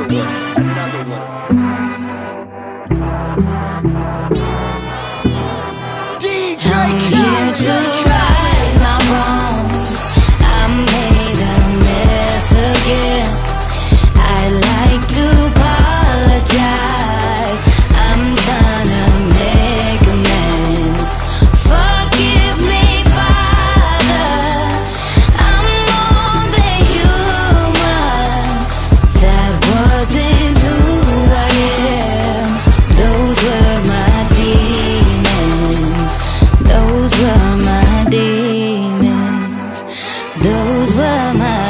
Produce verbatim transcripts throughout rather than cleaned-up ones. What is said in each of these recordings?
another one, another one. D J I'm here to right my wrongs. I made a mess again. I like to apologize. I'm trying to make amends. Forgive me, Father. I'm more than human. That wasn't who I am. Those were my demons. Those were my demons. Those were my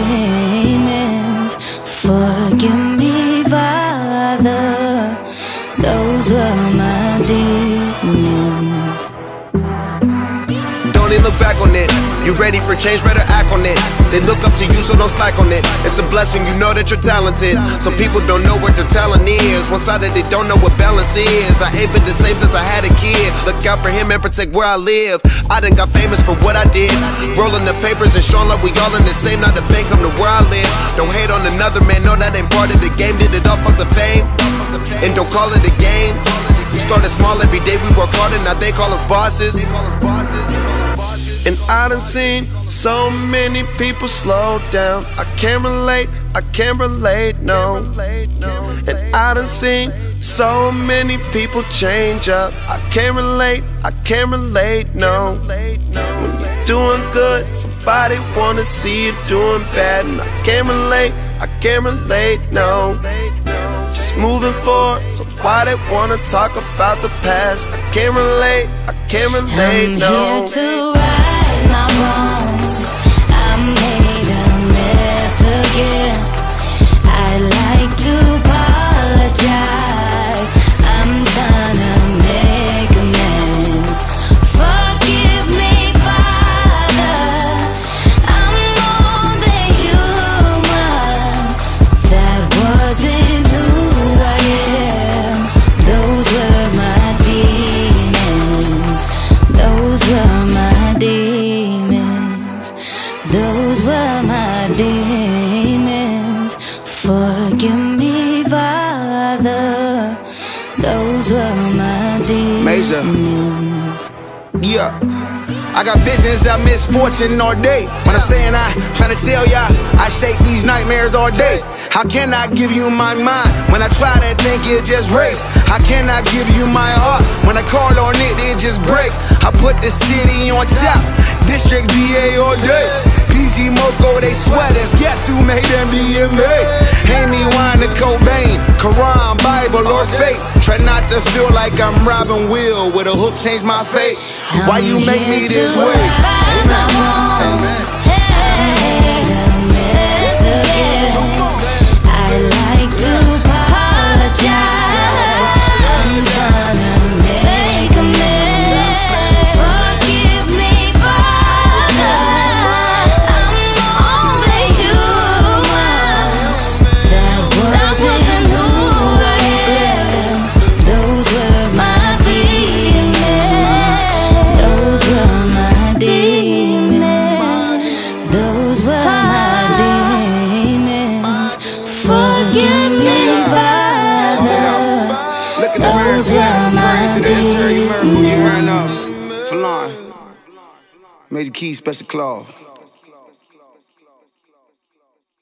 demons. Forgive me, Father. Those were my demons. Don't even look back on it. You ready for change, better act on it. They look up to you, so don't slack on it. It's a blessing, you know that you're talented. Some people don't know what their talent is. One side that they don't know what balance is. I ain't been the same since I had a kid. Look out for him and protect where I live. I done got famous for what I did. Rolling the papers and showing love, we all in the same. Not the bank, come to where I live. Don't hate on another man, no, that ain't part of the game. Did it all for the fame, and don't call it a game. We started small every day, we work harder, now they call us bosses. And I done seen so many people slow down. I can't relate, I can't relate, no. And I done seen so many people change up. I can't relate, I can't relate, no. When you're doing good, somebody wanna see you doing bad. And I can't relate, I can't relate, no. Just moving forward, so why they wanna talk about the past? I can't relate, I can't relate, I'm no. here to right my wrongs. I made a mess again. I like to apologize. I'm trying to make amends. Forgive me, Father. I'm more than human. That wasn't who I am. Those were my demons. Those were my demons. Those were my demons. Forgive me, Father. Those were my demons. Major. Yeah. I got visions of misfortune all day. When I'm saying I, tryna tell y'all, I shake these nightmares all day. How can I give you my mind when I try to think it just race? How can I give you my heart when I call on it, it just break? I put the city on top, District V A all day. P G Moko, they sweaters, guess who made M D M A? Amy Wine and Cobain, Quran, Bible or fate. Try not to feel like I'm Robin Will with a hook change my fate. Why you make me this way? I like to apologize. I'm trying to make amends. Forgive me, Father. I'm only human. That wasn't who I am. Those were my demons. Those were my demons. Those were my demons. Forgive me, Father. Those were my demons. Falon, Major Key, Special Claw.